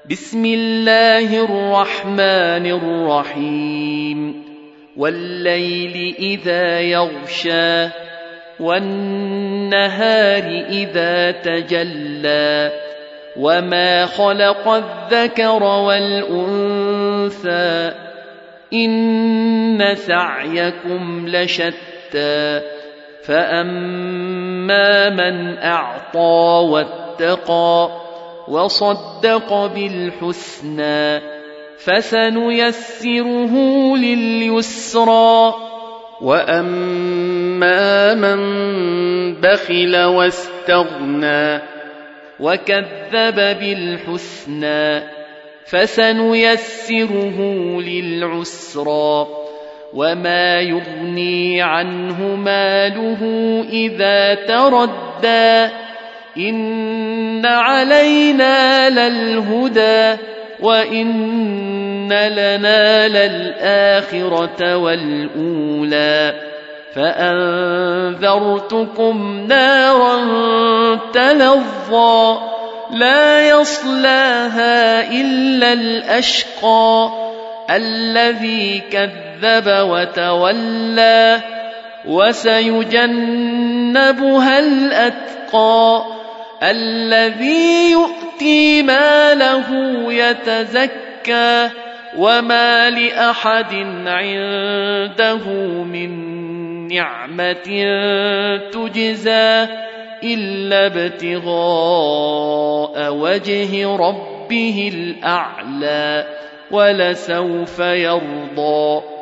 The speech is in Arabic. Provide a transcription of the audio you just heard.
بسم الله الرحمن الرحيم والليل إذا يغشى والنهار إذا تجلى وما خلق الذكر والأنثى إن سعيكم لشتى فأما من أعطى واتقى وصدق بالحسنى فسنيسره لليسرى وأما من بخل واستغنى وكذب بالحسنى فسنيسره للعسرى وما يغني عنه ماله إذا تردى إن علينا للهدى وإن لنا للآخرة والأولى فأنذرتكم نارا تلظى لا يصلاها إلا الأشقى الذي كذب وتولى وسيجنبها الأتقى الذي يؤتي ماله يتزكى وما لأحد عنده من نعمة تجزى إلا ابتغاء وجه ربه الأعلى ولسوف يرضى